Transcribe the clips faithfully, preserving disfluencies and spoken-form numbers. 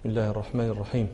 بسم الله الرحمن الرحيم.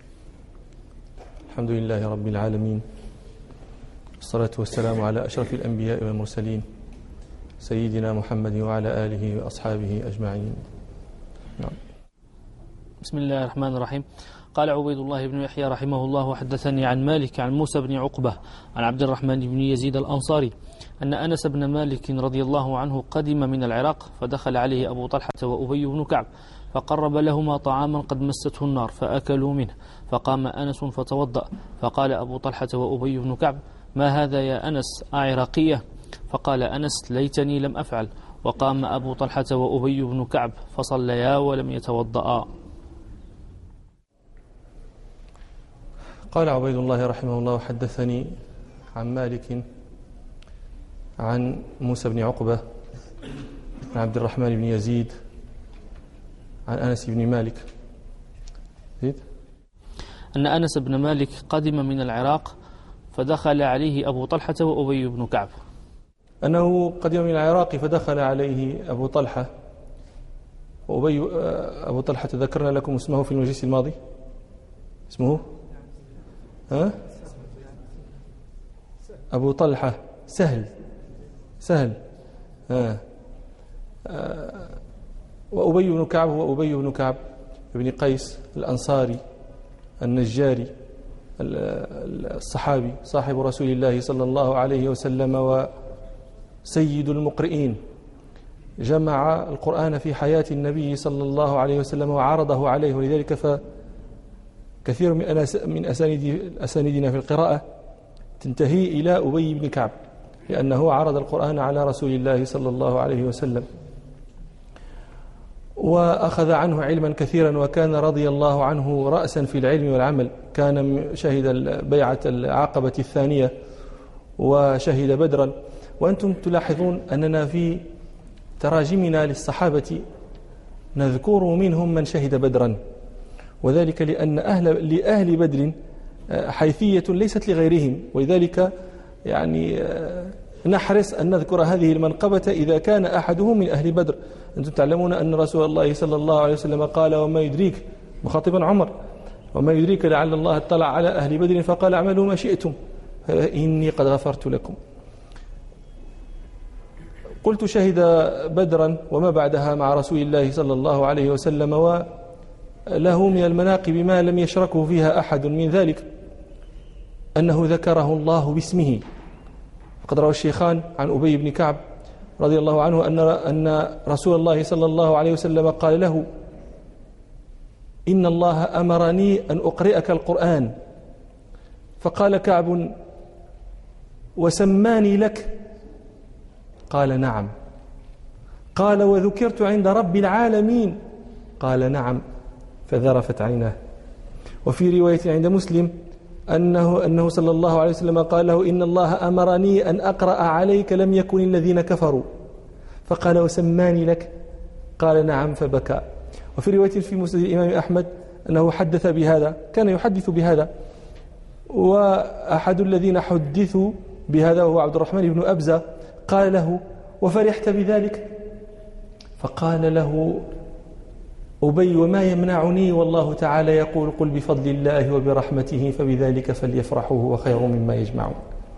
الحمد لله رب العالمين، والصلاة والسلام على أشرف الأنبياء والمرسلين سيدنا محمد وعلى آله وأصحابه أجمعين. نعم. بسم الله الرحمن الرحيم. قال عبيد الله بن يحيى رحمه الله: وحدثني عن مالك عن موسى بن عقبة عن عبد الرحمن بن يزيد الأنصاري أن أنس بن مالك رضي الله عنه قدم من العراق، فدخل عليه أبو طلحة وأبي بن كعب، فقرب لهما طعاما قد مسته النار فأكلوا منه، فقام أنس فتوضأ، فقال أبو طلحة وأبي بن كعب: ما هذا يا أنس، أعراقية؟ فقال أنس: ليتني لم أفعل. وقام أبو طلحة وأبي بن كعب فصليا ولم يتوضأ. قال عبيد الله رحمه الله: حدثني عن مالك عن موسى بن عقبة عن عبد الرحمن بن يزيد عن أنس بن مالك زيد أن أنس بن مالك قدم من العراق، فدخل عليه أبو طلحة وأبي بن كعب. أنه قدم من العراق فدخل عليه أبو طلحة وأبي أبو طلحة ذكرنا لكم اسمه في المجلس الماضي. اسمه ها؟ أبو طلحة سهل سهل ها. وأبي بن كعب هو أبي بن كعب بن قيس الأنصاري النجاري الصحابي صاحب رسول الله صلى الله عليه وسلم وسيد المقرئين، جمع القرآن في حياة النبي صلى الله عليه وسلم وعرضه عليه، ولذلك فكثير من أسانيدنا في القراءة تنتهي إلى أبي بن كعب، لأنه عرض القرآن على رسول الله صلى الله عليه وسلم وأخذ عنه علما كثيرا، وكان رضي الله عنه رأسا في العلم والعمل. كان شهد بيعة العقبة الثانية وشهد بدرا. وأنتم تلاحظون أننا في تراجمنا للصحابة نذكر منهم من شهد بدرا، وذلك لأن أهل لأهل بدر حيثية ليست لغيرهم، ولذلك يعني نحرص أن نذكر هذه المنقبة إذا كان أحدهم من أهل بدر. أنتم تعلمون أن رسول الله صلى الله عليه وسلم قال: وما يدريك، مخاطبا عمر، وما يدريك لعل الله اطلع على أهل بدر فقال: اعملوا ما شئتم إني قد غفرت لكم. قلت شهد بدرا وما بعدها مع رسول الله صلى الله عليه وسلم، وله من المناقب ما لم يشركه فيها أحد، من ذلك أنه ذكره الله باسمه. فقد روى الشيخان عن أبي بن كعب رضي الله عنه أن أن رسول الله صلى الله عليه وسلم قال له: إن الله أمرني أن أقرئك القرآن. فقال كعب: وسماني لك؟ قال: نعم. قال: وذكرت عند رب العالمين؟ قال: نعم. فذرفت عيناه. وفي رواية عند مسلم أنه, أنه صلى الله عليه وسلم قال له: إن الله أمرني أن أقرأ عليك لم يكن الذين كفروا. فقال: وسماني لك؟ قال: نعم. فبكى. وفي رواية في مسند الإمام أحمد أنه حدث بهذا، كان يحدث بهذا. وأحد الذين حدثوا بهذا هو عبد الرحمن بن أبزة، قال له: وفرحت بذلك؟ فقال له أبي: وما يمنعني والله تعالى يقول: قل بفضل الله وبرحمته فبذلك فليفرحوا هو خير مما يجمعون.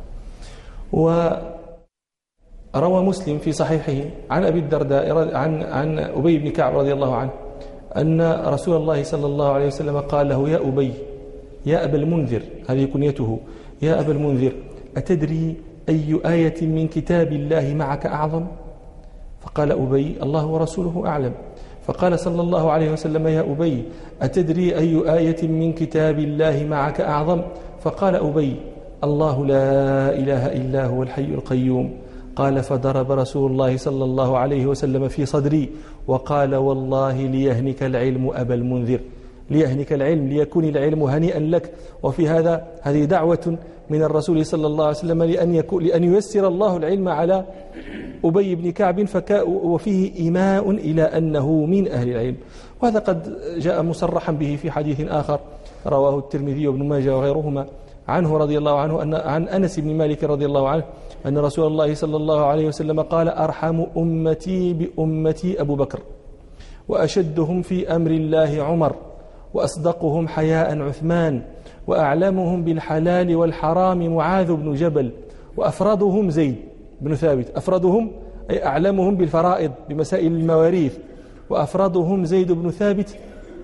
وروى مسلم في صحيحه عن أبي الدرداء عن عن أبي بن كعب رضي الله عنه أن رسول الله صلى الله عليه وسلم قال له: يا أبي، يا أبا المنذر، هذه كنيته، يا أبا المنذر، أتدري أي آية من كتاب الله معك أعظم؟ فقال أبي: الله ورسوله أعلم. فقال صلى الله عليه وسلم: يا أبي، أتدري أي آية من كتاب الله معك أعظم؟ فقال أبي: الله لا إله إلا هو الحي القيوم. قال: فضرب رسول الله صلى الله عليه وسلم في صدري وقال: والله ليهنك العلم أبا المنذر، ليهنك العلم، ليكون العلم هنيئا لك. وفي هذا هذه دعوة من الرسول صلى الله عليه وسلم لأن, يكون لأن ييسر الله العلم على أبي بن كعب، فكا وفيه إيماء إلى أنه من أهل العلم. وهذا قد جاء مصرحا به في حديث آخر رواه الترمذي وابن ماجه وغيرهما عنه رضي الله عنه أن عن أنس بن مالك رضي الله عنه أن رسول الله صلى الله عليه وسلم قال: أرحم أمتي بأمتي أبو بكر، وأشدهم في أمر الله عمر، وأصدقهم حياء عثمان، وأعلمهم بالحلال والحرام معاذ بن جبل، وأفرضهم زيد بن ثابت. أفرضهم أي أعلمهم بالفرائض بمسائل المواريث، وأفرضهم زيد بن ثابت،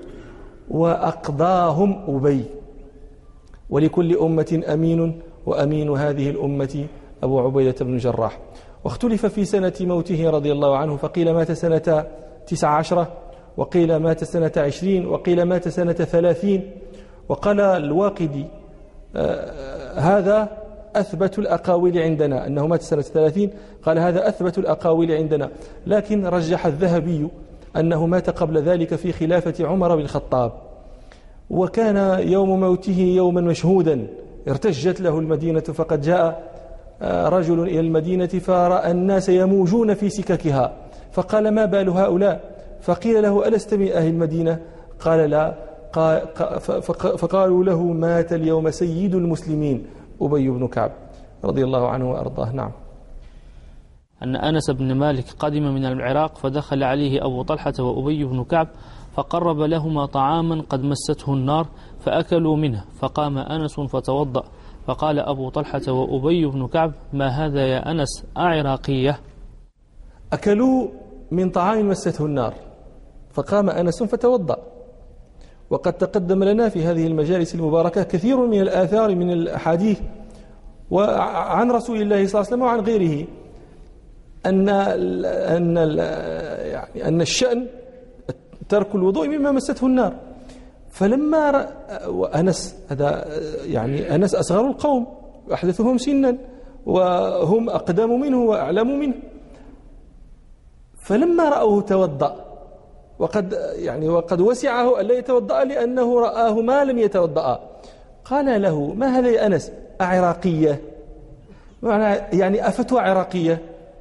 وأقضاهم أبي. ولكل أمة أمين، وأمين هذه الأمة أبو عبيدة بن الجراح. واختلف في سنة موته رضي الله عنه، فقيل مات سنة تسع عشرة، وقيل مات سنة عشرين، وقيل مات سنة ثلاثين. وقال الواقدي آه هذا أثبت الأقاويل عندنا، أنه مات سنة ثلاثين، قال هذا أثبت الأقاويل عندنا، لكن رجح الذهبي أنه مات قبل ذلك في خلافة عمر بن الخطاب، وكان يوم موته يوما مشهودا ارتجت له المدينة، فقد جاء رجل إلى المدينة فرأى الناس يموجون في سككها، فقال ما بال هؤلاء؟ فقيل له ألست من أهل المدينة؟ قال لا. فقالوا له مات اليوم سيد المسلمين أبي بن كعب رضي الله عنه وأرضاه. نعم. أن أنس بن مالك قدم من العراق، فدخل عليه أبو طلحة وأبي بن كعب، فقرب لهما طعاما قد مسته النار، فأكلوا منه، فقام أنس فتوضأ، فقال أبو طلحة وأبي بن كعب ما هذا يا أنس أعراقية؟ أكلوا من طعام مسته النار، فقام أنس فتوضأ. وقد تقدم لنا في هذه المجالس المباركة كثير من الآثار من الأحاديث وعن رسول الله صلى الله عليه وسلم وعن غيره أن أن يعني أن الشأن ترك الوضوء مما مسته النار. فلما أنس هذا يعني أنس أصغر القوم وأحدثهم سنا وهم أقدم منه وأعلم منه، فلما رأوه توضأ وقد يعني وقد وسعه ألا يتوضأ لأنه رآه ما لم يتوضأ، قال له ما هذا يا أنس أعراقية؟ يعني أفتوى عراقية؟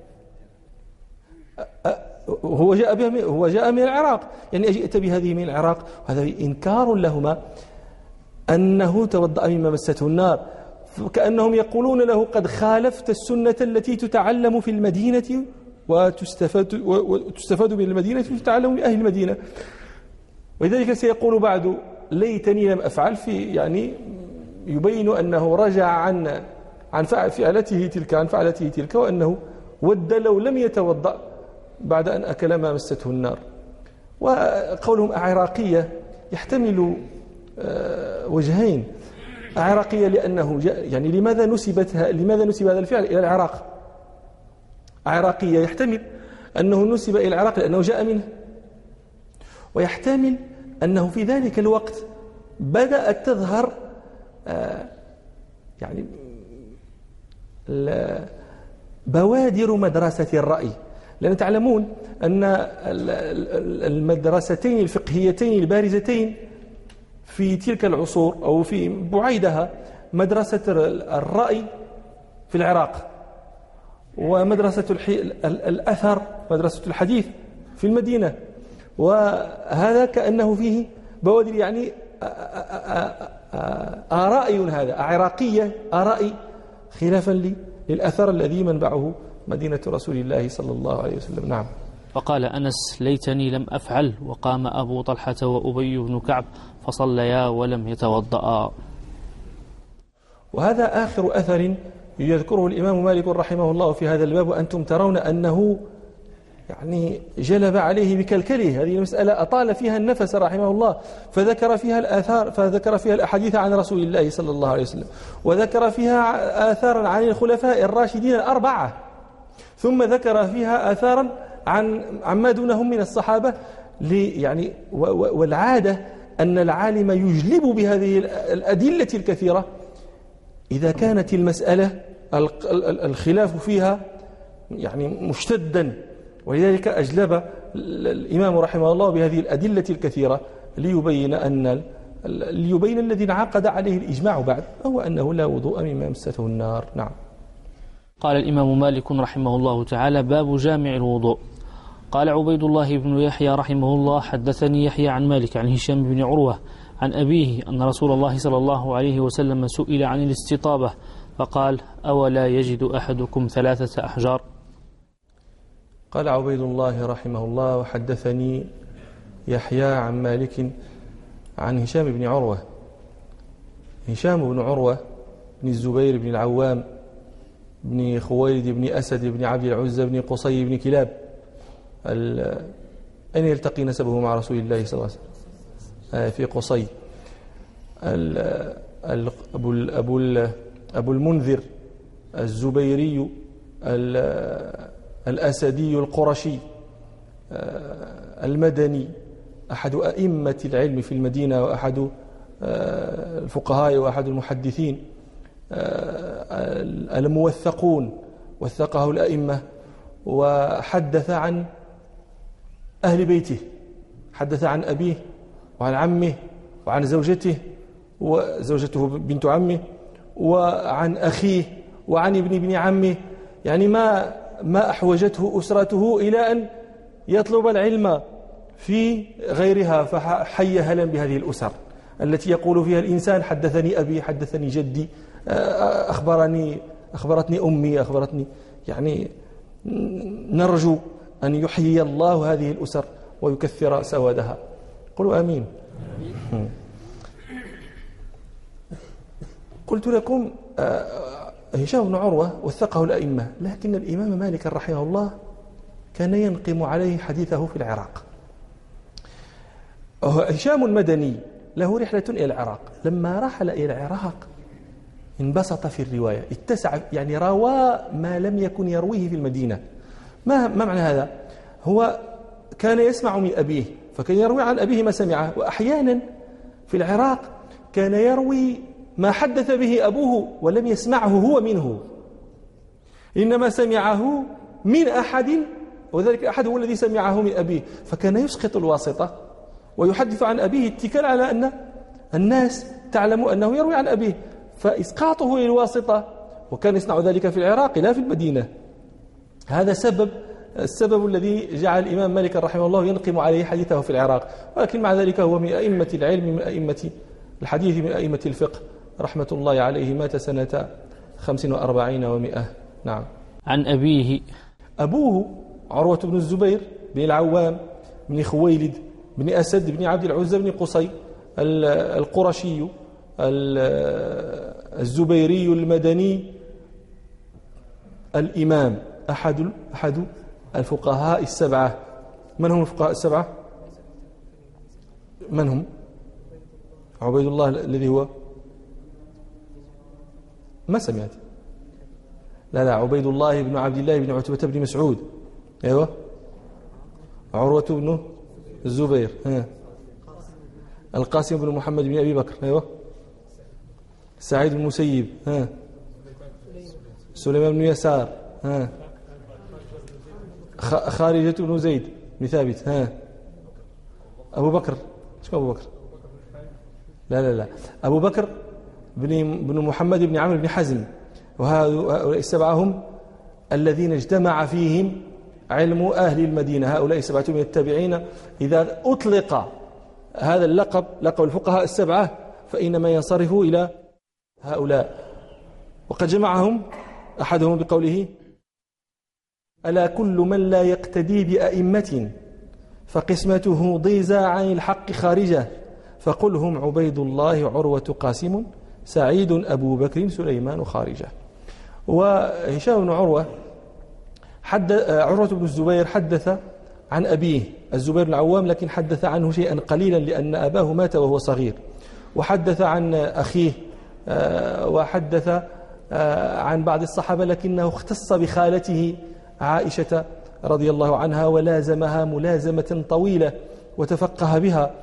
هو جاء بها هو جاء من العراق، يعني أجئت بهذه من العراق؟ وهذا إنكار لهما أنه توضأ مما مسته النار، كأنهم يقولون له قد خالفت السنة التي تتعلم في المدينة وتستفاد وتستفاد من المدينة وتتعلم من أهل المدينة. ولذلك سيقول بعد ليتني لم أفعل، في يعني يبين أنه رجع عن عن فعلته تلك عن فعلته تلك وأنه ود لو لم يتوضأ بعد أن أكل ما مسته النار. وقولهم أعراقية يحتمل وجهين. أعراقية لأنه يعني لماذا نسبت لماذا نسب هذا الفعل إلى العراق؟ عراقية يحتمل أنه نسب إلى العراق لأنه جاء منه، ويحتمل أنه في ذلك الوقت بدأت تظهر يعني بوادر مدرسة الرأي، لأن تعلمون أن المدرستين الفقهيتين البارزتين في تلك العصور أو في بعيدها مدرسة الرأي في العراق، ومدرسة الأثر مدرسة الحديث في المدينة. وهذا كأنه فيه بوادر يعني آرائي، هذا عراقية آرائي خلافا للأثر الذي منبعه مدينة رسول الله صلى الله عليه وسلم. نعم. فقال أنس ليتني لم أفعل، وقام أبو طلحة وأبي بن كعب فصليا ولم يتوضأ. وهذا آخر أثر يذكره الإمام مالك رحمه الله في هذا الباب، وأنتم ترون أنه يعني جلب عليه بكلكله. هذه المسألة أطال فيها النفس رحمه الله، فذكر فيها الآثار فذكر فيها الأحاديث عن رسول الله صلى الله عليه وسلم، وذكر فيها آثارا عن الخلفاء الراشدين الأربعة، ثم ذكر فيها آثارا عن عما دونهم من الصحابة. يعني والعادة أن العالم يجلب بهذه الأدلة الكثيرة إذا كانت المسألة الخلاف فيها يعني مشتدا، ولذلك أجلب الإمام رحمه الله بهذه الأدلة الكثيرة ليبين أن ليبين الذي انعقد عليه الإجماع بعد، هو أنه لا وضوء مما مسته النار. نعم. قال الإمام مالك رحمه الله تعالى: باب جامع الوضوء. قال عبيد الله بن يحيى رحمه الله: حدثني يحيى عن مالك عن هشام بن عروة عن أبيه أن رسول الله صلى الله عليه وسلم سئل عن الاستطابة فقال: أولا يجد أحدكم ثلاثة أحجار؟ قال عبيد الله رحمه الله: وحدثني يحيى عن مالك عن هشام بن عروة. هشام بن عروة بن الزبير بن العوام بن خويلد بن أسد بن عبد العزى بن قصي بن كلاب. أين يلتقي نسبه مع رسول الله صلى الله عليه وسلم؟ في قصي. أبو أبو أبو المنذر الزبيري الأسدي القرشي المدني، أحد أئمة العلم في المدينة، وأحد الفقهاء، وأحد المحدثين الموثقون، وثقه الأئمة، وحدث عن أهل بيته، حدث عن أبيه وعن عمه وعن زوجته وزوجته بنت عمه، وعن أخيه وعن ابن ابن عمه. يعني ما ما أحوجته أسرته إلى أن يطلب العلم في غيرها، فحي هلا بهذه الأسر التي يقول فيها الإنسان حدثني أبي، حدثني جدي، أخبرني أخبرتني أمي، أخبرتني. يعني نرجو أن يحيي الله هذه الأسر ويكثر سوادها. قولوا آمين. قلت لكم هشام بن عروة وثقه الأئمة، لكن الإمام مالك رحمه الله كان ينقم عليه حديثه في العراق. هشام مدني له رحلة إلى العراق، لما رحل إلى العراق انبسط في الرواية، اتسع، يعني روى ما لم يكن يرويه في المدينة. ما ما معنى هذا؟ هو كان يسمع من أبيه، فكان يروي عن أبيه ما سمعه، وأحيانا في العراق كان يروي ما حدث به أبوه ولم يسمعه هو منه، إنما سمعه من أحد، وذلك أحد هو الذي سمعه من أبيه، فكان يسقط الواسطة ويحدث عن أبيه اتكال على أن الناس تعلم أنه يروي عن أبيه، فإسقاطه للواسطة، وكان يصنع ذلك في العراق لا في المدينة. هذا سبب السبب الذي جعل الإمام مالك رحمه الله ينقم عليه حديثه في العراق، ولكن مع ذلك هو من أئمة العلم، من أئمة الحديث، من أئمة الفقه رحمة الله عليه. مات سنة خمس وأربعين ومئة. نعم. عن أبيه. أبوه عروة بن الزبير بن العوام بن خويلد بن أسد بن عبد العزى بن قصي القرشي الزبيري المدني الإمام، أحد أحد الفقهاء السبعة. من هم الفقهاء السبعة؟ من هم؟ عبيد الله الذي هو ما سمعت. لا لا عبيد الله بن عبد الله بن عتبة بن مسعود. ايوه. عروة بن الزبير. ها. القاسم بن محمد بن أبي بكر. ايوه. سعيد بن المسيب. ها. سليمان بن يسار. ها. خارجة بن زيد بن ثابت. ها. أبو بكر. شو أبو بكر؟ لا لا لا أبو بكر بن بن محمد بن عمرو بن حزم. وهؤلاء السبعة هم الذين اجتمع فيهم علم أهل المدينة. هؤلاء السبعة من التابعين. إذا أطلق هذا اللقب، لقب الفقهاء السبعة، فإنما ينصرف إلى هؤلاء. وقد جمعهم أحدهم بقوله: ألا كل من لا يقتدي بأئمة فقسمته ضيزى عن الحق خارجة، فقل هم عبيد الله عروة قاسم سعيد أبو بكر سليمان خارجة. وهشام بن عروة حد عروة بن الزبير حدث عن أبيه الزبير العوام، لكن حدث عنه شيئا قليلا لأن أباه مات وهو صغير. وحدث عن أخيه وحدث عن بعض الصحابة، لكنه اختص بخالته عائشة رضي الله عنها ولازمها ملازمة طويلة وتفقه بها،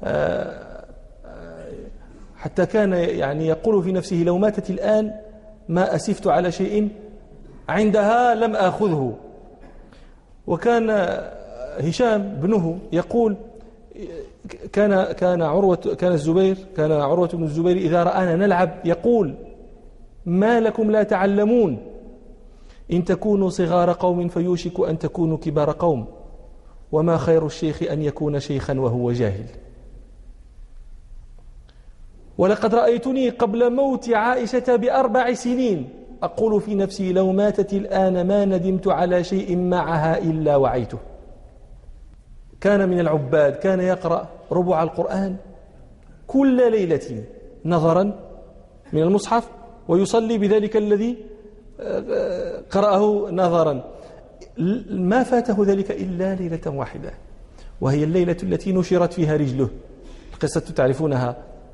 حتى كان يعني يقول في نفسه: لو ماتت الآن ما أسفت على شيء عندها لم آخذه. وكان هشام بنه يقول: كان كان عروة كان الزبير كان عروة بن الزبير إذا رآنا نلعب يقول: ما لكم لا تعلمون؟ إن تكونوا صغار قوم فيوشك أن تكونوا كبار قوم، وما خير الشيخ أن يكون شيخا وهو جاهل. ولقد رأيتني قبل موت عائشة بأربع سنين أقول في نفسي: لو ماتت الآن ما ندمت على شيء معها إلا وعيته. كان من العباد، كان يقرأ ربع القرآن كل ليلة نظرا من المصحف ويصلي بذلك الذي قرأه نظرا. ما فاته ذلك إلا ليلة واحدة، وهي الليلة التي نشرت فيها رجله. القصة تعرفونها.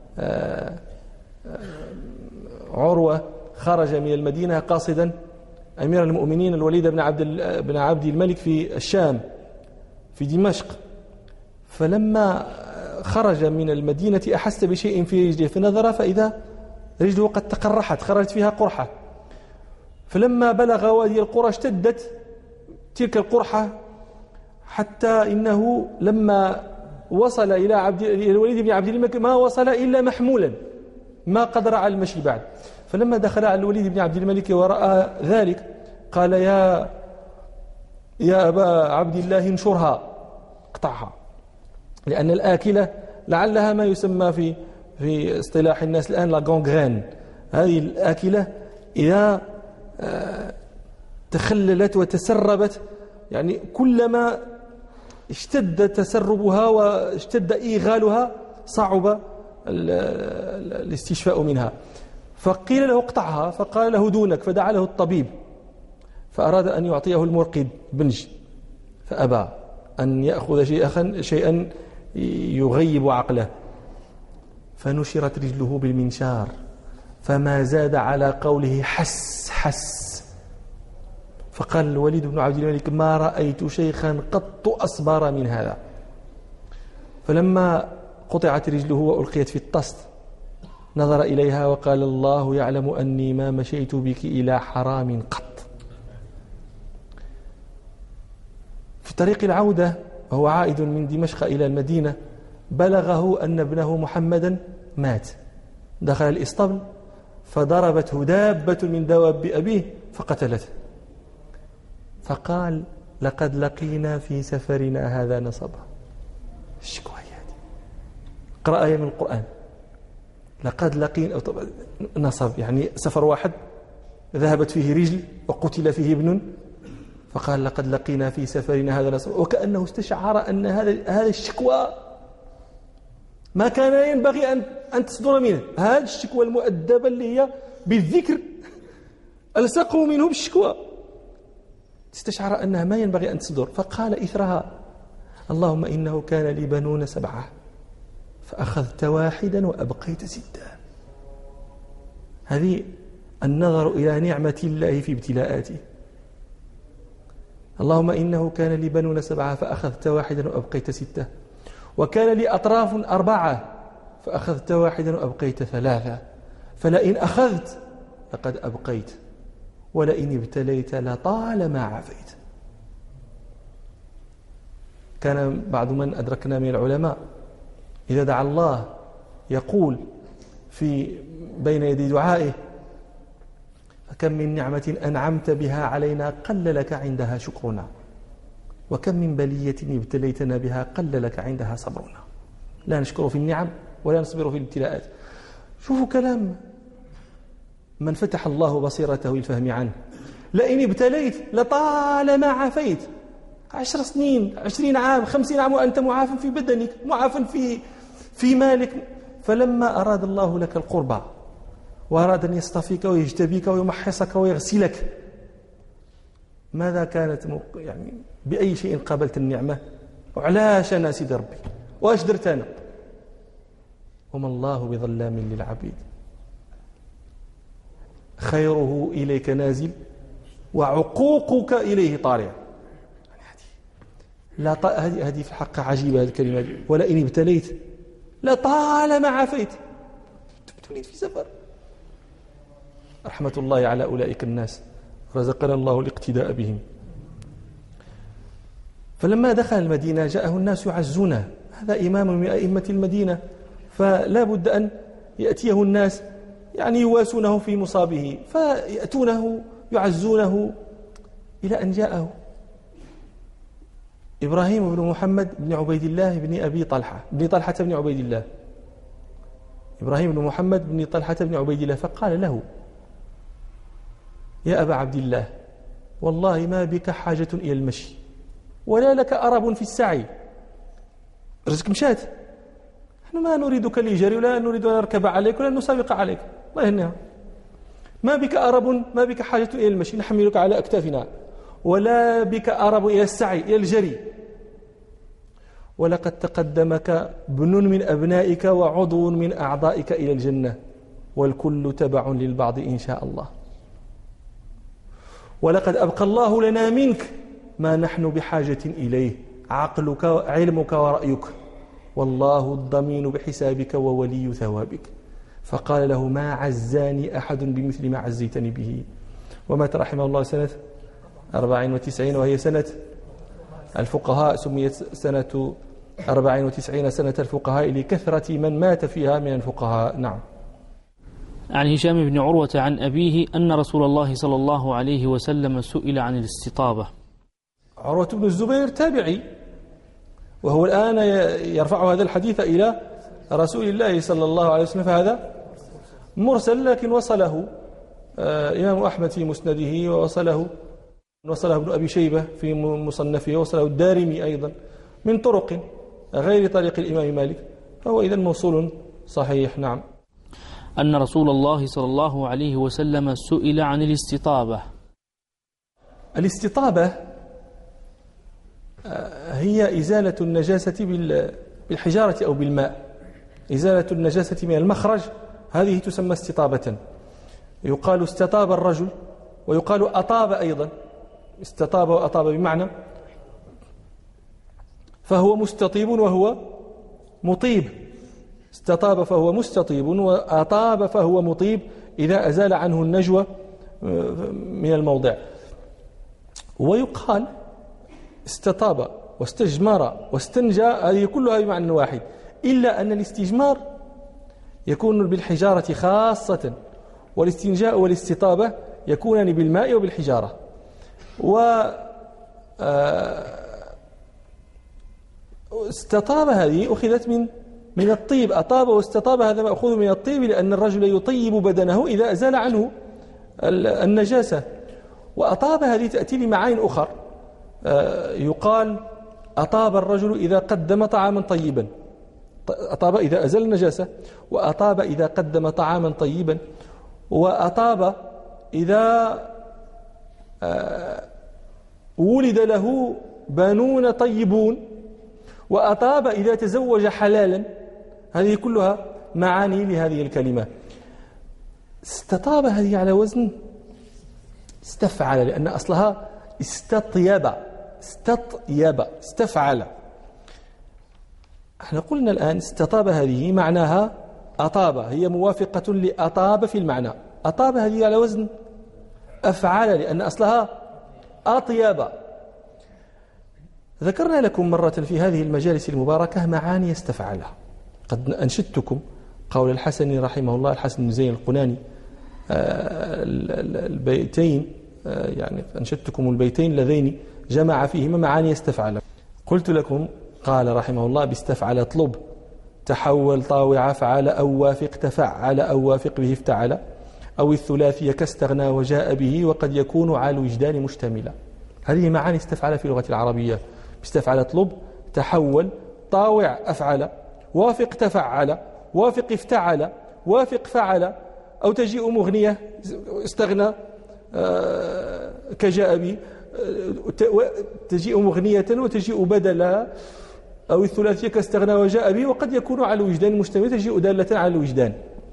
عروة خرج من المدينة قاصدا أمير المؤمنين الوليد بن عبد بن عبد الملك في الشام في دمشق، فلما خرج من المدينة أحس بشيء في رجله فنظر فإذا رجله قد تقرحت، خرجت فيها قرحة. فلما بلغ وادي القرى اشتدت تلك القرحة حتى إنه لما وصل إلى عبد الوليد بن عبد الملك ما وصل إلا محمولا، ما قدر على المشي بعد. فلما دخل على الوليد بن عبد الملك ورأى ذلك قال: يا يا أبا عبد الله انشرها، اقطعها، لأن الآكلة لعلها ما يسمى في في اصطلاح الناس الآن لا غونغرين. هذه الآكلة إذا تخللت وتسربت، يعني كلما اشتد تسربها واشتد إيغالها صعب الاستشفاء منها. فقيل له اقطعها، فقال له دونك، فدعا له الطبيب فأراد أن يعطيه المرقد بنج، فأبى أن يأخذ شيئا شيئا يغيب عقله، فنشرت رجله بالمنشار فما زاد على قوله حس حس. فقال الوليد بن عبد الملك: ما رأيت شيخا قط أصبر من هذا. فلما قطعت رجله وألقيت في الطست نظر إليها وقال: الله يعلم أني ما مشيت بك إلى حرام قط. في طريق العودة وهو عائد من دمشق إلى المدينة بلغه أن ابنه محمدا مات. دخل الإسطبل فضربته دابة من دواب أبيه فقتلته، فقال: لقد لقينا في سفرنا هذا نصبا. الشكوى هذه قرأ آية من القرآن، لقد لقينا نصب، يعني سفر واحد ذهبت فيه رجل وقتل فيه ابن، فقال: لقد لقينا في سفرنا هذا نصب، وكأنه استشعر أن هذا هذا الشكوى ما كان ينبغي أن أن تصدر منه. هذه الشكوى المؤدبة اللي هي بالذكر ألصقوا منه بالشكوى، استشعر أنها ما ينبغي أن تصدر، فقال إثرها: اللهم إنه كان لي بنون سبعة فأخذت واحدا وأبقيت ستا. هذه النظر إلى نعمة الله في ابتلاءاته. اللهم إنه كان لي بنون سبعة فأخذت واحدا وأبقيت ستة، وكان لي أطراف أربعة فأخذت واحدا وأبقيت ثلاثة، فلئن أخذت لقد أبقيت، ولئن ابتليت لطالما عافيت. كان بعض من أدركنا من العلماء إذا دعا الله يقول في بين يدي دعائه: فكم من نعمة أنعمت بها علينا قل لك عندها شكرنا، وكم من بلية ابتليتنا بها قل لك عندها صبرنا. لا نشكر في النعم ولا نصبر في الابتلاءات. شوفوا كلام من فتح الله بصيرته للفهم عنه. لئن ابتليت لطالما عافيت. عشر سنين، عشرين عام، خمسين عام وأنت معاف في بدنك، معاف في في مالك. فلما أراد الله لك القربى وأراد أن يصطفيك ويجتبيك ويمحصك ويغسلك، ماذا كانت يعني بأي شيء قابلت النعمة؟ وعلاش أنا سيدي ربي واش درت أنا؟ وما الله بظلام للعبيد، خيره إليك نازل وعقوقك إليه طارئ. لا ط... هذه هذه في الحق عجيبة هذه الكلمة. ولئن ابتليت لطالما عافيت. ابتليت في سفر. رحمة الله على أولئك الناس، رزقنا الله الاقتداء بهم. فلما دخل المدينة جاءه الناس يعزونه، هذا إمام من أئمة المدينة، فلا بد أن يأتيه الناس يعني يواسونه في مصابه، فيأتونه يعزونه إلى أن جاءه إبراهيم بن محمد بن عبيد الله بن أبي طلحة بن طلحة بن عبيد الله إبراهيم بن محمد بن طلحة بن عبيد الله، فقال له: يا أبا عبد الله، والله ما بك حاجة إلى المشي ولا لك أرب في السعي، رزق مشات، نحن ما نريدك لجري ولا نريد أن نركب عليك ولا نسابق عليك، الله يهنيها. ما بك أرب، ما بك حاجة إلى المشي، نحملك على أكتافنا، ولا بك أرب إلى السعي إلى الجري. ولقد تقدمك ابن من أبنائك وعضو من أعضائك إلى الجنة، والكل تبع للبعض إن شاء الله. ولقد أبقى الله لنا منك ما نحن بحاجة إليه، عقلك علمك ورأيك، والله الضمين بحسابك وولي ثوابك. فقال له: ما عزاني أحد بمثل ما عزيتني به. ومات رحمه الله سنة أربعين وتسعين، وهي سنة الفقهاء، سميت سنة أربعين وتسعين سنة الفقهاء لكثرة من مات فيها من الفقهاء. نعم. عن هشام بن عروة عن أبيه أن رسول الله صلى الله عليه وسلم سئل عن الاستطابة. عروة بن الزبير تابعي، وهو الآن يرفع هذا الحديث إلى رسول الله صلى الله عليه وسلم، فهذا مرسل لكن وصله إمام أحمد في مسنده، ووصله وصله ابن أبي شيبة في مصنفه، ووصله الدارمي أيضا من طرق غير طريق الإمام مالك، فهو إذن موصول صحيح. نعم. أن رسول الله صلى الله عليه وسلم سئل عن الاستطابة. الاستطابة هي إزالة النجاسة بالحجارة أو بالماء، إزالة النجاسة من المخرج، هذه تسمى استطابة. يقال استطاب الرجل، ويقال أطاب أيضا، استطاب وأطاب بمعنى، فهو مستطيب وهو مطيب. استطاب فهو مستطيب، وأطاب فهو مطيب إذا أزال عنه النجوى من الموضع. ويقال استطاب واستجمر واستنجى، هذه كلها بمعنى واحد، إلا أن الاستجمار يكون بالحجارة خاصة، والاستنجاء والاستطابة يكونان بالماء وبالحجارة. و استطاب هذه أخذت من من الطيب، أطاب واستطاب هذا مأخوذ من الطيب، لأن الرجل يطيب بدنه إذا أزال عنه النجاسة. وأطاب هذه تأتي لمعاني أخرى، يقال أطاب الرجل إذا قدم طعاما طيبا، أطاب إذا أزال النجاسة، وأطاب إذا قدم طعاما طيبا، وأطاب إذا ولد له بنون طيبون، وأطاب إذا تزوج حلالا. هذه كلها معاني لهذه الكلمة. استطاب هذه على وزن استفعل، لأن أصلها استطيب، استطيب، استفعل. احنا قلنا الآن استطاب هذه معناها أطاب، هي موافقة لأطاب في المعنى. أطاب هذه على وزن أفعل، لأن أصلها أطيب. ذكرنا لكم مرة في هذه المجالس المباركة معاني استفعلها. قد أنشدتكم قول الحسن رحمه الله، الحسن بن زين القناني، البيتين، يعني أنشدتكم البيتين اللذين جمع فيهما معاني استفعل. قلت لكم قال رحمه الله: باستفعل اطلب، تحول طاوع فعل، أو وافق تفعل، أو وافق به افتعل، أو الثلاثي كاستغنى وجاء به، وقد يكون على الوجدان مشتملا. هذه معاني استفعل في اللغة العربية. باستفعل اطلب، تحول، طاوع أفعل، وافق تفعل، وافق افتعل، وافق فعل، أو تجيء مغنية استغنى كجاء به، تجيء مغنية وتجيء بدلها، أو الثلاثية كاستغنى وجاء به، وقد يكون على الوجدان مشتمل، تجيء دالة على الوجدان.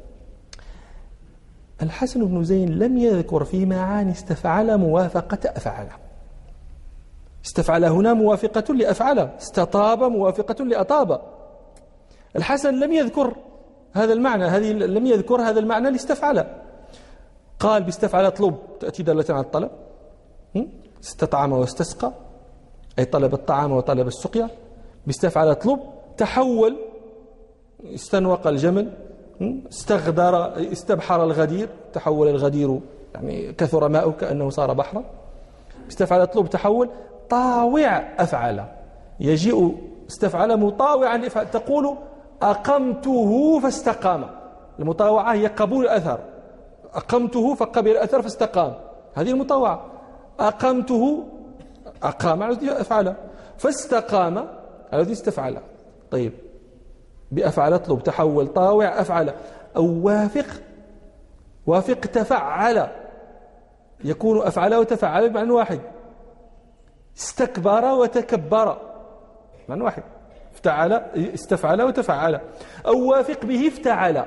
الحسن بن زين لم يذكر في معاني استفعل موافقة أفعل. استفعل هنا موافقة لأفعل، استطاب موافقة لأطاب. الحسن لم يذكر هذا المعنى، هذه لم يذكر هذا المعنى لاستفعل. قال باستفعل اطلب، تأتي دالة على الطلب. استطعم واستسقى، أي طلب الطعام وطلب السقيا. باستفعل اطلب، تحول، استنوق الجمل، استغدر، استبحر الغدير، تحول الغدير يعني كثر ماؤه كأنه صار بحرا. باستفعل اطلب، تحول، طاوع أفعل، يجيء استفعل مطاوعا لفعل، تقول أقمته فاستقام. المطاوعة هي قبول الأثر، أقمته فقبل الأثر فاستقام، هذه المطاوعة. أقمته، أقام على ذي أفعل، فاستقام على ذي استفعل. طيب، بأفعل اطلب تحول طاوع أفعل، أو وافق وافق تفعل، يكون أفعل وتفعل بمعنى واحد. استكبر وتكبر بمعنى واحد، افتعل استفعل وتفعل. أو وافق به افتعل،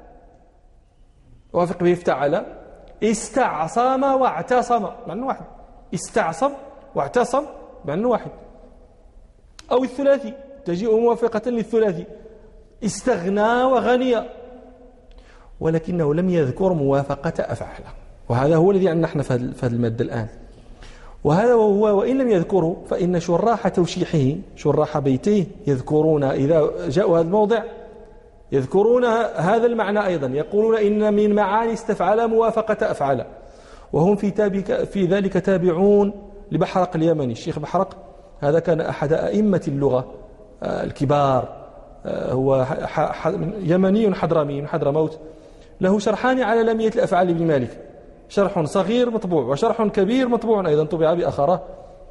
وافق به افتعل. استعصم واعتصم بمعنى واحد، استعصم واعتصم بمعنى واحد. أو الثلاثي تجيء موافقة للثلاثي، استغنى وغني، ولكنه لم يذكر موافقة أفعل، وهذا هو الذي عندنا نحن في هذا المادة الآن. وهذا وهو وإن لم يذكره فإن شراح توشيحه شراح بيتيه يذكرون إذا جاءوا هذا الموضع يذكرون هذا المعنى أيضا، يقولون إن من معاني استفعل موافقة أفعل، وهم في, تابك في ذلك تابعون لبحرق اليمني. الشيخ بحرق هذا كان أحد أئمة اللغة الكبار، هو يمني حضرمي من حضرموت، له شرحان على لامية الأفعال ابن مالك، شرح صغير مطبوع وشرح كبير مطبوع أيضا طبع بأخره.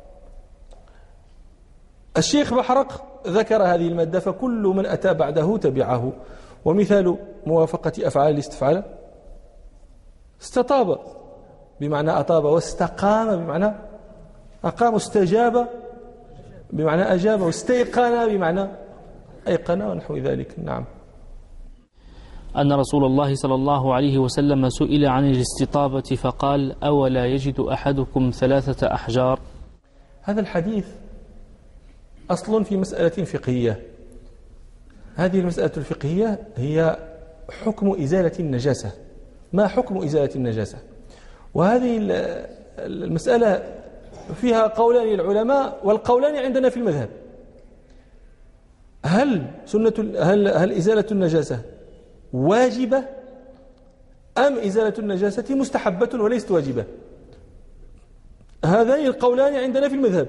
الشيخ بحرق ذكر هذه المادة، فكل من أتى بعده تبعه. ومثال موافقة أفعال الاستفعال استطاب بمعنى أطاب، واستقام بمعنى أقام، واستجاب بمعنى أجاب، واستيقن بمعنى أيقن ونحو ذلك. نعم. أن رسول الله صلى الله عليه وسلم سئل عن الاستطابة فقال: أولا يجد أحدكم ثلاثة أحجار؟ هذا الحديث أصل في مسألة فقهية. هذه المسألة الفقهية هي حكم إزالة النجاسة. ما حكم إزالة النجاسة؟ وهذه المسألة فيها قولان للعلماء، والقولان عندنا في المذهب. هل سنة هل هل إزالة النجاسة واجبة أم إزالة النجاسة مستحبة وليست واجبة؟ هذان القولان عندنا في المذهب،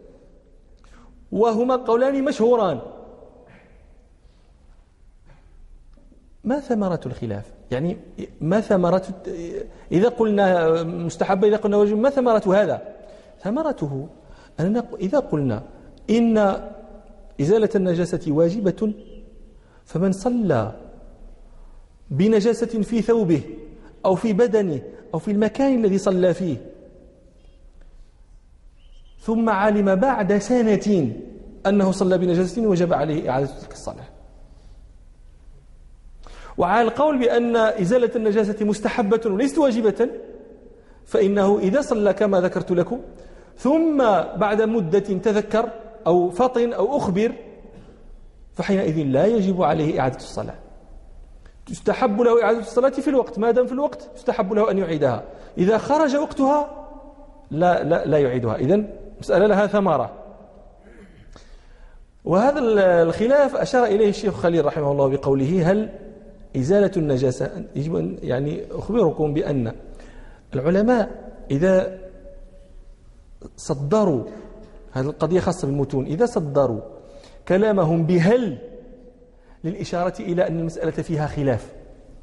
وهما قولان مشهوران. ما ثمرة الخلاف؟ يعني ما ثمرة إذا قلنا مستحبة، إذا قلنا واجب، ما ثمرة هذا؟ ثمرته أننا إذا قلنا إن إزالة النجاسة واجبة، فمن صلى بنجاسة في ثوبه أو في بدنه أو في المكان الذي صلى فيه ثم علم بعد سنة أنه صلى بنجاسة، وجب عليه إعادة تلك الصلاة. وعلى القول بأن إزالة النجاسة مستحبة وليست واجبة، فإنه إذا صلى كما ذكرت لكم ثم بعد مدة تذكر أو فطن أو أخبر، فحينئذ لا يجب عليه إعادة الصلاة. تستحب له إعادة الصلاة في الوقت، ما دام في الوقت تستحب له أن يعيدها. إذا خرج وقتها لا لا لا يعيدها. إذن مسألة لها ثمرة. وهذا الخلاف أشار إليه الشيخ خليل رحمه الله بقوله: هل إزالة النجاسة يجب أن يعني أخبركم بأن العلماء إذا صدروا هذه القضية خاصة بالمتون، إذا صدروا كلامهم بهل للإشارة إلى أن المسألة فيها خلاف.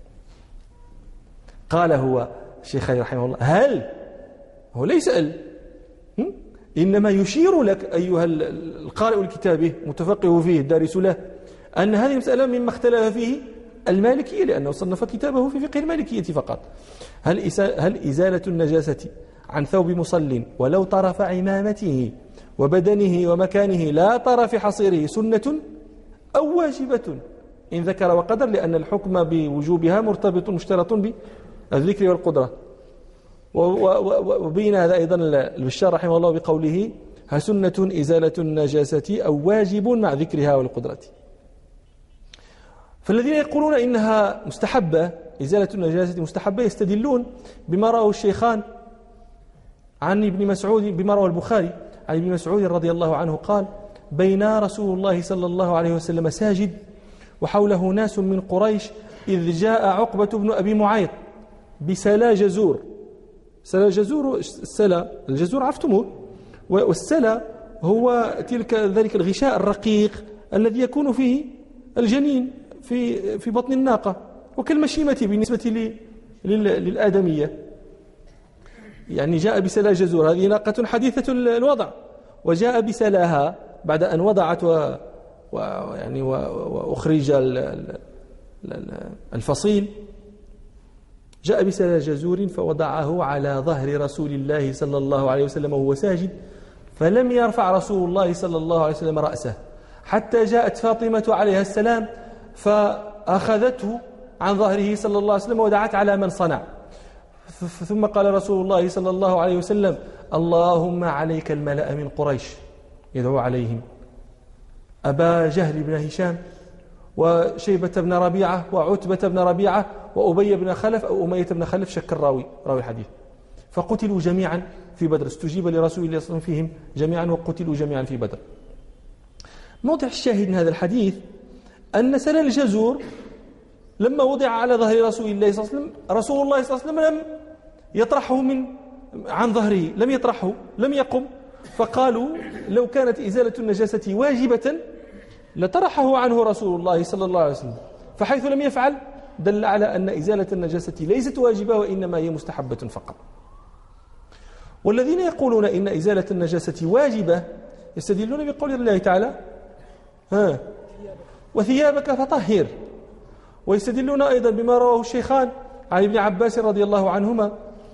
قال هو الشيخ خليل رحمه الله: هل، هو لا يسأل، إنما يشير لك أيها القارئ لكتابه متفقه فيه الدارس له أن هذه المسألة مما اختلف فيه المالكية، لأنه صنف كتابه في فقه المالكية فقط. هل هل إزالة النجاسة عن ثوب مصل ولو طرف عمامته وبدنه ومكانه لا طرف حصيره سنة أو واجبة؟ إن ذكر وقدر، لأن الحكم بوجوبها مرتبط مشترط بالذكر والقدرة. وبين هذا أيضا البشار رحمه الله بقوله: ها سنة إزالة النجاسة أو واجب مع ذكرها والقدرة. فالذين يقولون إنها مستحبة، إزالة النجاسة مستحبة، يستدلون بما رواه الشيخان عن ابن مسعود، بما رواه البخاري عن ابن مسعود رضي الله عنه قال: بين رسول الله صلى الله عليه وسلم ساجد وحوله ناس من قريش إذ جاء عقبة بن أبي معيط بسلا جزور. سلا جزور، السلا الجزور عرفتموه، والسلا هو تلك ذلك الغشاء الرقيق الذي يكون فيه الجنين في في بطن الناقة، وكالمشيمة بالنسبة للآدمية. يعني جاء بسلا جزور، هذه ناقة حديثة الوضع، وجاء بسلاها بعد أن وضعت ويعني وأخرج الفصيل، جاء بسلة جزور فوضعه على ظهر رسول الله صلى الله عليه وسلم وهو ساجد، فلم يرفع رسول الله صلى الله عليه وسلم رأسه حتى جاءت فاطمة عليها السلام فأخذته عن ظهره صلى الله عليه وسلم ودعت على من صنع. ثم قال رسول الله صلى الله عليه وسلم: اللهم عليك الملأ من قريش، يدعو عليهم أبا جهل بن هشام وشيبة بن ربيعة وعتبة بن ربيعة وأبي بن خلف أو أمية بن خلف، شك الراوي راوي الحديث، فقتلوا جميعا في بدر. استجيب لرسول الله صلى الله عليه وسلم فيهم جميعا وقتلوا جميعا في بدر. موضع الشاهد من هذا الحديث أن سل الجزور لما وضع على ظهر رسول الله صلى الله عليه وسلم، رسول الله صلى الله عليه وسلم لم يطرحه من عن ظهره، لم يطرحه، لم يقم. فقالوا لو كانت إزالة النجاسة واجبة لطرحه عنه رسول الله صلى الله عليه وسلم، فحيث لم يفعل دل على أن إزالة النجاسة ليست واجبة وإنما هي مستحبة فقط. والذين يقولون إن إزالة النجاسة واجبة يستدلون بقول الله تعالى: ها وثيابك فطهر. ويستدلون أيضا بما رواه الشيخان عن ابن عباس رضي الله عنهما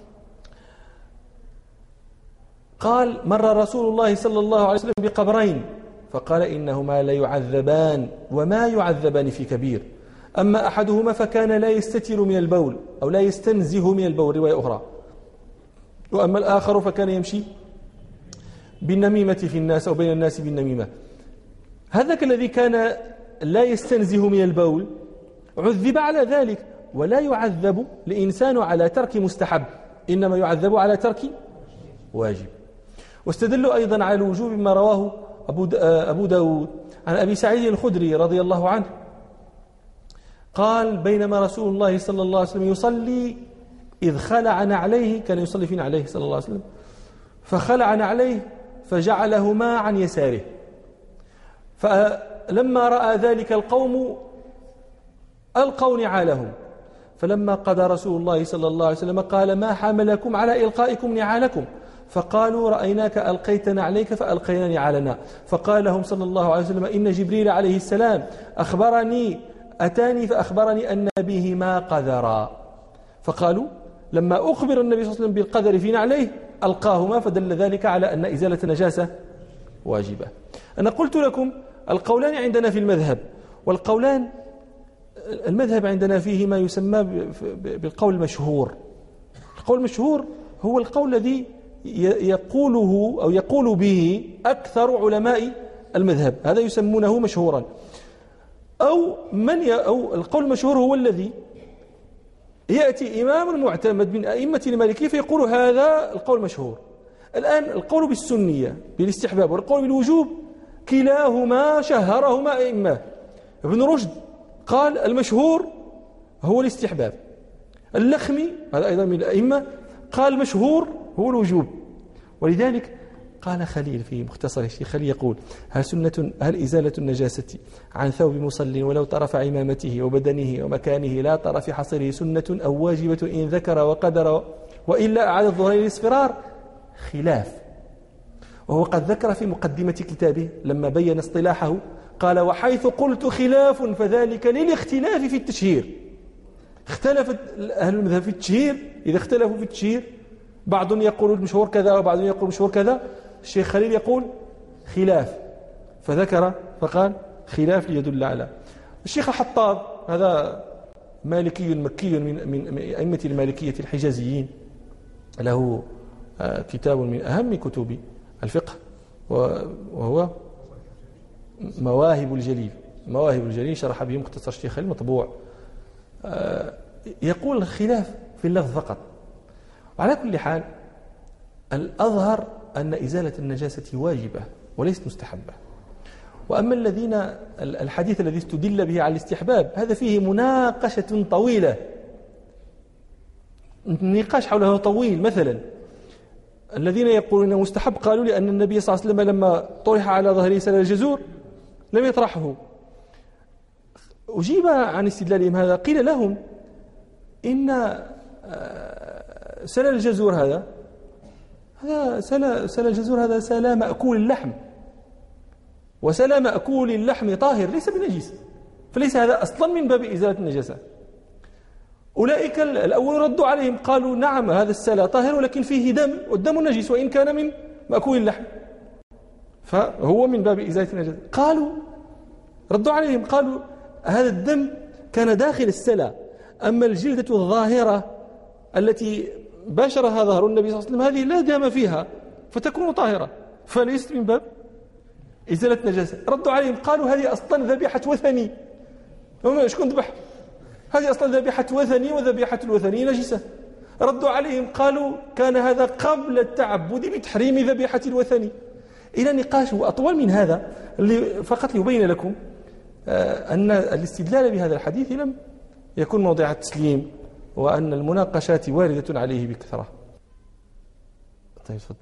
قال: مر رسول الله صلى الله عليه وسلم بقبرين فقال: إنهما لا يعذبان وما يعذبان في كبير، أما أحدهما فكان لا يستتر من البول أو لا يستنزه من البول، رواية أخرى، وأما الآخر فكان يمشي بالنميمة في الناس أو بين الناس بالنميمة. هذاك الذي كان لا يستنزه من البول عذب على ذلك، ولا يعذب الإنسان على ترك مستحب، إنما يعذب على ترك واجب. واستدلوا أيضا على الوجوب ما رواه أبو داود عن أبي سعيد الخدري رضي الله عنه قال: بينما رسول الله صلى الله عليه وسلم يصلي إذ خلع نعليه، كان يصلي في نعليه صلى الله عليه وسلم، فخلع نعليه فجعلهما عن يساره، فلما رأى ذلك القوم ألقوا نعالهم، فلما قضى رسول الله صلى الله عليه وسلم قال: ما حملكم على إلقائكم نعالكم؟ فقالوا: رأيناك ألقيت نعليك فألقينا نعالنا. فقال لهم صلى الله عليه وسلم: إن جبريل عليه السلام أخبرني أتاني فأخبرني أن بهما قذرا. فقالوا: لما أخبر النبي صلى الله عليه وسلم بالقذر في نعليه ألقاهما، فدل ذلك على أن إزالة النجاسة واجبة. أنا قلت لكم القولان عندنا في المذهب، والقولان المذهب عندنا فيه ما يسمى بالقول المشهور. القول المشهور هو القول الذي يقوله أو يقول به أكثر علماء المذهب، هذا يسمونه مشهورا. أو من ي... أو القول المشهور هو الذي يأتي إمام معتمد من أئمة المالكية فيقول هذا القول مشهور. الآن القول بالسنية بالاستحباب والقول بالوجوب كلاهما شهرهما أئمة. ابن رشد قال المشهور هو الاستحباب، اللخمي هذا أيضا من الأئمة قال المشهور هو الوجوب. ولذلك قال خليل في مختصر الشيخ خليل يقول: هل سنة هل إزالة النجاسة عن ثوب مصل ولو طرف عمامته وبدنه ومكانه لا طرف حصره سنة أو واجبة إن ذكر وقدر وإلا أعاد الظهرين الاصفرار؟ خلاف. وهو قد ذكر في مقدمة كتابه لما بين اصطلاحه قال: وحيث قلت خلاف فذلك للاختلاف في التشهير. اختلفت أهل المذهب في التشهير، إذا اختلفوا في التشهير بعض يقول المشهور كذا وبعض يقول المشهور كذا، الشيخ خليل يقول خلاف، فذكر فقال خلاف ليدل على. الشيخ الحطاب هذا مالكي مكي من من أئمة المالكية الحجازيين، له كتاب من أهم كتب الفقه وهو مواهب الجليل. مواهب الجليل شرح به مختصر الشيخ خليل مطبوع. يقول الخلاف في اللفظ فقط. وعلى كل حال الأظهر أن إزالة النجاسة واجبة وليست مستحبة. وأما الذين الحديث الذي استدل به على الاستحباب هذا فيه مناقشة طويلة، النقاش حوله طويل. مثلا الذين يقولون مستحب قالوا لأن النبي صلى الله عليه وسلم لما طرح على ظهره سل الجزور لم يطرحه. أجيب عن استدلالهم هذا، قيل لهم إن سل الجزور هذا هذا سل, سل الجزور هذا سل مأكول اللحم، وسلى مأكول اللحم طاهر ليس بنجس، فليس هذا أصلا من باب إزالة النجاسة. أولئك الأول ردوا عليهم قالوا نعم هذا السلى طاهر ولكن فيه دم، والدم نجس وإن كان من مأكول اللحم، فهو من باب إزالة النجاسة. قالوا ردوا عليهم قالوا هذا الدم كان داخل السلى، أما الجلدة الظاهرة التي باشرها ظهر النبي صلى الله عليه وسلم هذه لا دم فيها فتكون طاهرة، فليست من باب إزالة النجاسة. ردوا عليهم قالوا هذه أصلا ذبيحة وثني، شكون ذبح؟ هذه أصلا ذبيحة وثني، وذبيحة الوثني نجسة. ردوا عليهم قالوا كان هذا قبل التعبد بتحريم ذبيحة الوثني. إلى نقاش أطول من هذا اللي فقط ليبين لكم أن الاستدلال بهذا الحديث لم يكون موضع التسليم، وأن المناقشات واردة عليه بكثرة. طيب تفضل.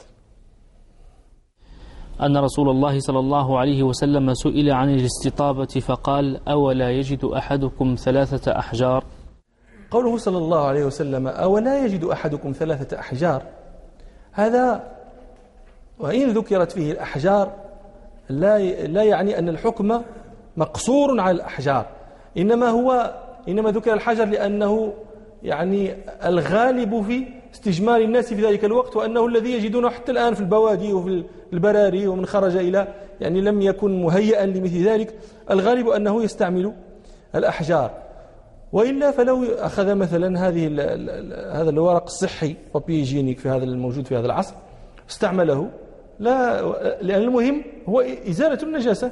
أن رسول الله صلى الله عليه وسلم سئل عن الاستطابة فقال أولا يجد أحدكم ثلاثة أحجار؟ قوله صلى الله عليه وسلم أولا يجد أحدكم ثلاثة أحجار، هذا وإن ذكرت فيه الأحجار لا لا يعني أن الحكم مقصور على الأحجار، إنما هو إنما ذكر الحجر لأنه يعني الغالب في استجمار الناس في ذلك الوقت، وأنه الذي يجدونه حتى الآن في البوادي وفي البراري، ومن خرج إلى يعني لم يكن مهيئا لمثل ذلك، الغالب أنه يستعمل الأحجار. وإلا فلو أخذ مثلا هذه هذا الورق الصحي بابيجينيك في هذا الموجود في هذا العصر استعمله، لا، لأن المهم هو إزالة النجاسة.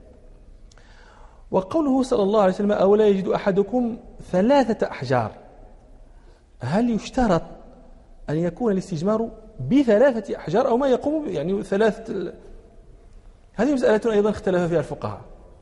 وقوله صلى الله عليه وسلم أولا يجد أحدكم ثلاثة أحجار، هل يشترط أن يكون الاستجمار بثلاثة أحجار أو ما يقوم يعني ثلاثة؟ هذه مسألة أيضا اختلف فيها الفقهاء،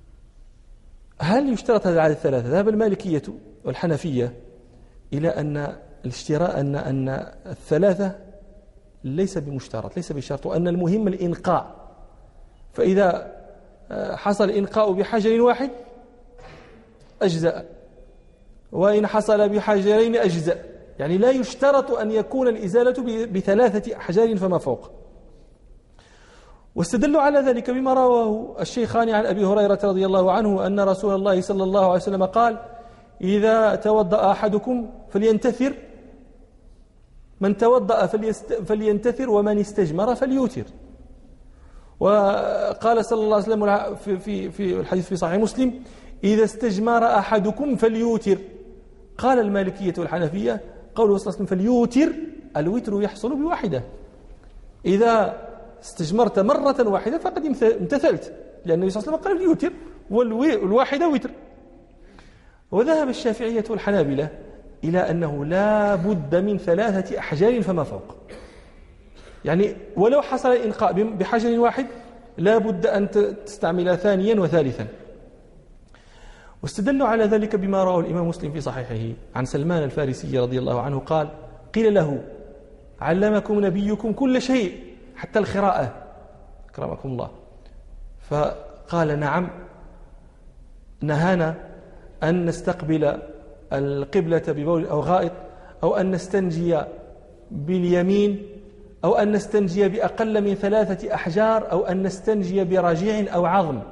هل يشترط هذا العدد الثلاثة؟ ذهب المالكية والحنفية إلى أن الاشتراء أن أن الثلاثة ليس بمشترط، ليس بشرط، وأن المهم الإنقاء، فإذا حصل الإنقاء بحجر واحد أجزأ، وإن حصل بحجرين أجزأ، يعني لا يشترط أن يكون الإزالة بثلاثة أحجار فما فوق. واستدلوا على ذلك بما رواه الشيخان عن أبي هريرة رضي الله عنه أن رسول الله صلى الله عليه وسلم قال إذا توضأ أحدكم فلينتثر، من توضأ فلينتثر ومن استجمر فليوتر. وقال صلى الله عليه وسلم في في في الحديث في صحيح مسلم إذا استجمر أحدكم فليوتر. قال المالكية والحنفية قوله صلى الله عليه وسلم فليوتر، الوتر يحصل بواحدة، إذا استجمرت مرة واحدة فقد امتثلت، لأن النبي صلى الله عليه وسلم قال فليوتر والواحدة وتر. وذهب الشافعية والحنابلة إلى أنه لا بد من ثلاثة أحجار فما فوق، يعني ولو حصل الإنقاء بحجر واحد لا بد أن تستعمل ثانيا وثالثا. واستدلوا على ذلك بما رواه الإمام مسلم في صحيحه عن سلمان الفارسي رضي الله عنه قال قيل له علمكم نبيكم كل شيء حتى الخراءة أكرمكم الله، فقال نعم، نهانا أن نستقبل القبلة ببول أو غائط، أو أن نستنجي باليمين، أو أن نستنجي بأقل من ثلاثة أحجار، أو أن نستنجي برجيع أو عظم.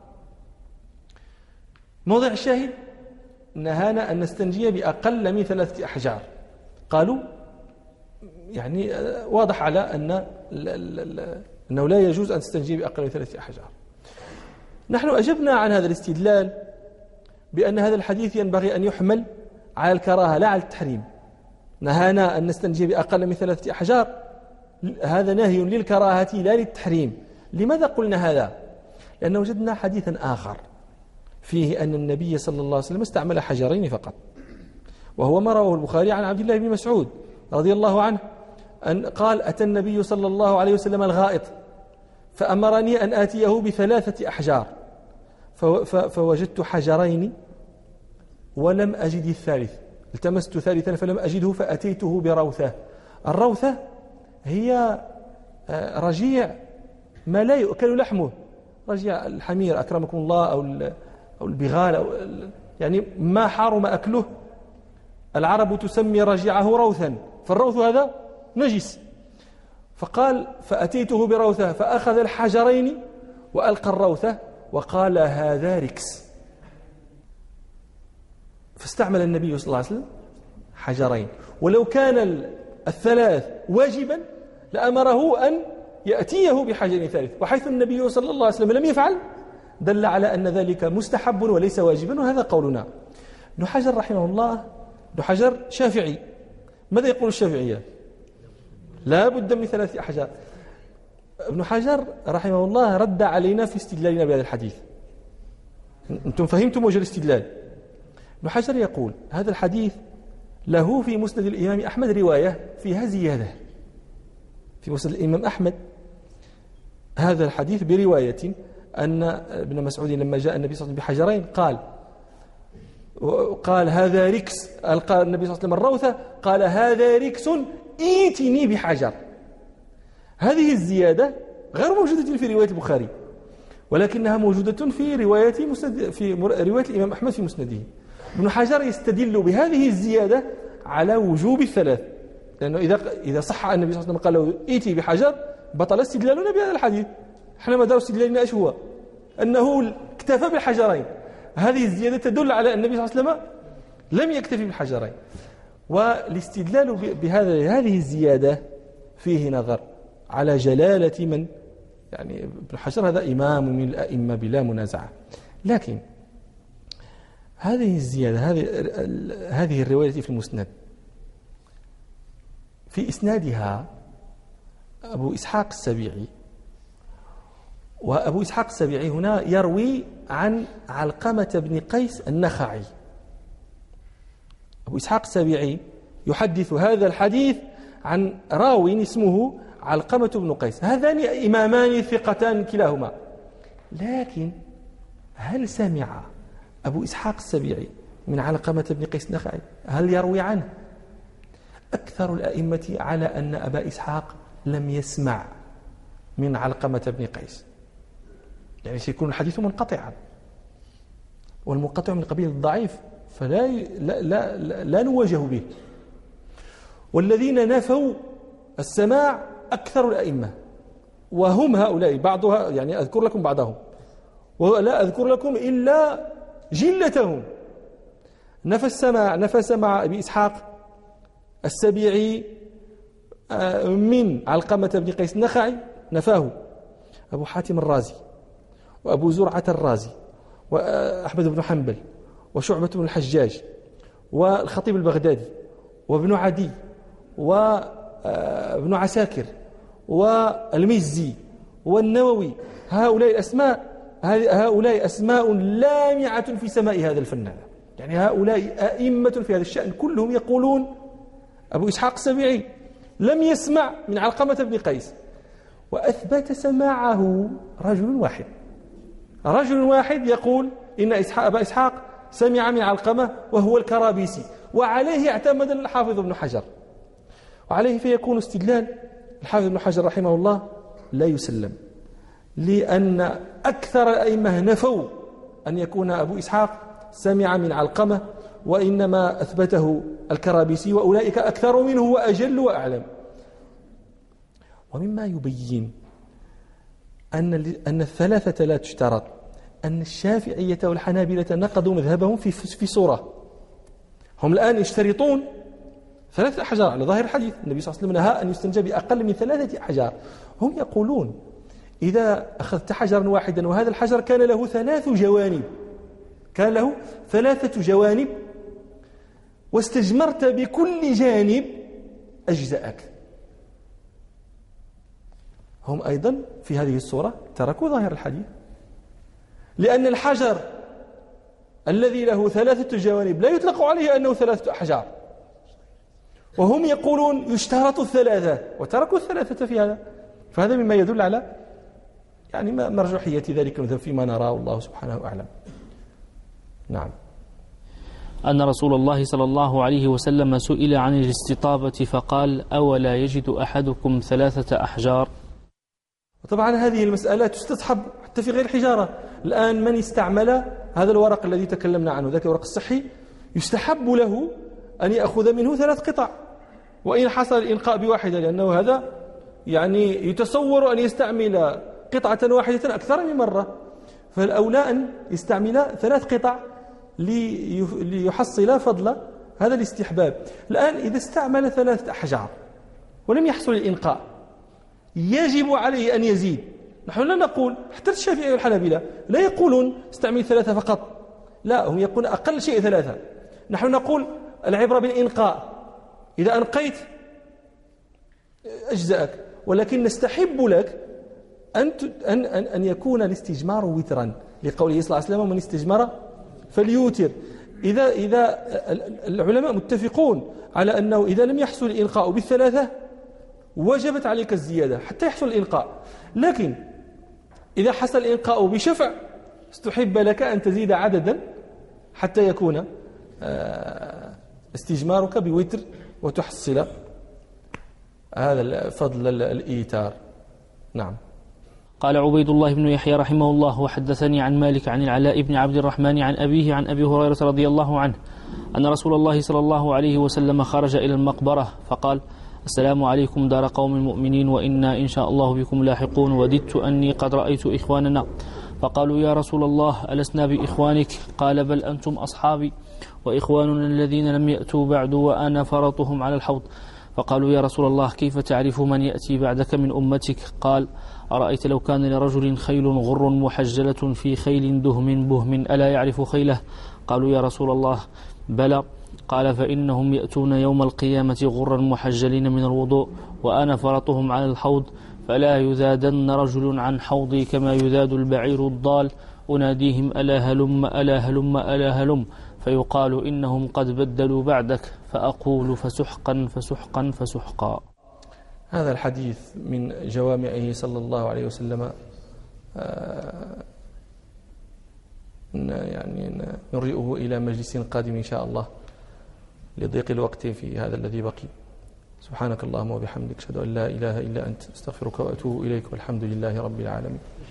موضع الشاهد نهانا أن نستنجي بأقل من ثلاثة أحجار. قالوا يعني واضح على أن أنه لا يجوز أن تستنجي بأقل من ثلاثة أحجار. نحن أجبنا عن هذا الاستدلال بأن هذا الحديث ينبغي أن يحمل على الكراهة لا على التحريم. نهانا أن نستنجي بأقل من ثلاثة أحجار، هذا نهي للكراهة لا للتحريم. لماذا قلنا هذا؟ لأن وجدنا حديثا آخر فيه أن النبي صلى الله عليه وسلم استعمل حجرين فقط، وهو ما رواه البخاري عن عبد الله بن مسعود رضي الله عنه أن قال أتى النبي صلى الله عليه وسلم الغائط فأمرني أن آتيه بثلاثة أحجار فوجدت حجرين ولم أجد الثالث، التمست ثالثا فلم أجده فأتيته بروثة. الروثة هي رجيع ما لا يؤكل لحمه، رجيع الحمير أكرمكم الله أو أو البغال أو يعني ما حرم أكله. العرب تسمي رجيعه روثا، فالروث هذا نجس. فقال فأتيته بروثة فأخذ الحجرين وألقى الروثة وقال هذا ركس، فاستعمل النبي صلى الله عليه وسلم حجرين. ولو كان الثلاث واجبا لأمره أن يأتيه بحجر ثالث، وحيث النبي صلى الله عليه وسلم لم يفعل دل على أن ذلك مستحب وليس واجبا، وهذا قولنا. ابن حجر رحمه الله ابن حجر شافعي، ماذا يقول الشافعية؟ لا بد من ثلاث أحجار. ابن حجر رحمه الله رد علينا في استدلالنا بهذا الحديث. أنتم فهمتم وجه الاستدلال. ابن حجر يقول هذا الحديث له في مسند الإمام أحمد رواية فيها زيادة. في مسند الإمام أحمد هذا الحديث برواية أن ابن مسعود لما جاء النبي صلى الله عليه وسلم بحجرين قال قال هذا ركس، قال النبي صلى الله عليه وسلم الروثة قال هذا ركس ائتني بحجر. هذه الزيادة غير موجودة في رواية البخاري، ولكنها موجودة في رواية مسند في رواية الإمام أحمد في مسنده. ابن حجر يستدل بهذه الزيادة على وجوب الثلاث، لأنه إذا إذا صح النبي صلى الله عليه وسلم قال له ائتي بحجر بطل استدلالنا بهذا الحديث. احنا مدار استدلالنا ايش هو؟ أنه اكتفى بالحجرين. هذه الزيادة تدل على أن النبي صلى الله عليه وسلم لم يكتفي بالحجرين، والاستدلال بهذا هذه الزيادة فيه نظر على جلالة من يعني ابن حجر هذا إمام من الأئمة بلا منازعة. لكن هذه الزيادة هذه هذه الرواية في المسند في إسنادها أبو إسحاق السبيعي، وأبو إسحاق السبيعي هنا يروي عن علقمة بن قيس النخعي. أبو إسحاق السبيعي يحدث هذا الحديث عن راوي اسمه علقمة بن قيس. هذان إمامان ثقتان كلاهما، لكن هل سمع أبو إسحاق السبيعي من علقمة بن قيس النخعي؟ هل يروي عنه؟ أكثر الأئمة على أن أبا إسحاق لم يسمع من علقمة بن قيس، يعني سيكون الحديث منقطعا، والمنقطع من قبيل الضعيف فلا لا, لا, لا, لا نواجه به. والذين نفوا السماع أكثر الأئمة، وهم هؤلاء بعضها، يعني أذكر لكم بعضهم ولا أذكر لكم إلا جلتهم. نفى السماع نفى سماع أبي إسحاق السبيعي من علقمة بن قيس النخعي نفاه أبو حاتم الرازي وأبو زرعة الرازي وأحمد بن حنبل وشعبة بن الحجاج والخطيب البغدادي وابن عدي وابن عساكر والمزي والنووي. هؤلاء الأسماء هؤلاء أسماء لامعة في سماء هذا الفنان، يعني هؤلاء أئمة في هذا الشأن كلهم يقولون أبو إسحاق السبيعي لم يسمع من علقمة بن قيس، وأثبت سماعه رجل واحد رجل واحد يقول إن إسحاق أبا إسحاق سمع من علقمة وهو الكرابيسي، وعليه اعتمد الحافظ ابن حجر، وعليه فيكون استدلال الحافظ ابن حجر رحمه الله لا يسلم، لأن أكثر الأئمة نفوا أن يكون أبو إسحاق سمع من علقمة، وإنما أثبته الكرابيسي، وأولئك أكثر منه وأجل وأعلم. ومما يبين أن أن الثلاثة لا تشترط أن الشافعية والحنابلة نقضوا مذهبهم في في صورة. هم الآن يشترطون ثلاثة أحجار على ظاهر الحديث، النبي صلى الله عليه وسلم نهى أن يستنجى بأقل من ثلاثة أحجار. هم يقولون إذا أخذت حجرا واحدا وهذا الحجر كان له ثلاث جوانب كان له ثلاثة جوانب واستجمرت بكل جانب أجزأك. هم أيضا في هذه الصورة تركوا ظاهر الحديث، لأن الحجر الذي له ثلاثة جوانب لا يطلق عليه أنه ثلاثة أحجار، وهم يقولون يشترط الثلاثة وتركوا الثلاثة في هذا. فهذا مما يدل على يعني مرجوحية ذلك المذهب فيما نراه، الله سبحانه أعلم. نعم. أن رسول الله صلى الله عليه وسلم سئل عن الاستطابة فقال أولا يجد أحدكم ثلاثة أحجار؟ طبعا هذه المسألة تستصحب حتى في غير الحجارة. الآن من استعمل هذا الورق الذي تكلمنا عنه، ذاك الورق الصحي، يستحب له أن يأخذ منه ثلاث قطع، وإن حصل الإنقاء بواحدة، لأنه هذا يعني يتصور أن يستعمل قطعة واحدة أكثر من مرة. فالأولى أن يستعمل ثلاث قطع ليحصل فضل هذا الاستحباب. الآن إذا استعمل ثلاثة أحجار ولم يحصل الإنقاء يجب عليه أن يزيد. نحن لا نقول، حتى الشافعي والحنابلة لا يقولون استعمل ثلاثة فقط، لا، هم يقولون أقل شيء ثلاثة. نحن نقول العبرة بالإنقاء، إذا أنقيت أجزأك، ولكن نستحب لك أن أن أن يكون الاستجمار وترا، لقوله صلى الله عليه وسلم: من استجمر فليوتر. إذا إذا العلماء متفقون على أنه إذا لم يحصل الإنقاء بالثلاثة وجبت عليك الزيادة حتى يحصل الإنقاء، لكن إذا حصل الإنقاء بشفع استحب لك أن تزيد عددا حتى يكون استجمارك بوتر وتحصل هذا فضل الإيتار. نعم. قال عبيد الله بن يحيى رحمه الله: وحدثني عن مالك عن العلاء بن عبد الرحمن عن أبيه عن أبي هريرة رضي الله عنه أن رسول الله صلى الله عليه وسلم خرج إلى المقبرة فقال: السلام عليكم دار قوم مؤمنين وإنا إن شاء الله بكم لاحقون، وددت أني قد رأيت إخواننا. فقالوا: يا رسول الله ألسنا بإخوانك؟ قال: بل أنتم أصحابي وإخواننا الذين لم يأتوا بعد وأنا فرطهم على الحوض. فقالوا: يا رسول الله كيف تعرف من يأتي بعدك من أمتك؟ قال: أرأيت لو كان لرجل خيل غر محجلة في خيل دهم بهم ألا يعرف خيله؟ قالوا: يا رسول الله بلى. قال: فإنهم يأتون يوم القيامة غرا محجلين من الوضوء وأنا فرطهم على الحوض، فلا يذادن رجل عن حوضي كما يذاد البعير الضال، أناديهم ألا هلم ألا هلم ألا هلم، فيقال إنهم قد بدلوا بعدك، فأقول فسحقا فسحقا فسحقا. هذا الحديث من جوامعه صلى الله عليه وسلم، يعني نرجئه إلى مجلس قادم إن شاء الله لضيق الوقت في هذا الذي بقي. سبحانك اللهم وبحمدك، أشهد أن لا إله إلا أنت، استغفرك وأتوب إليك، والحمد لله رب العالمين.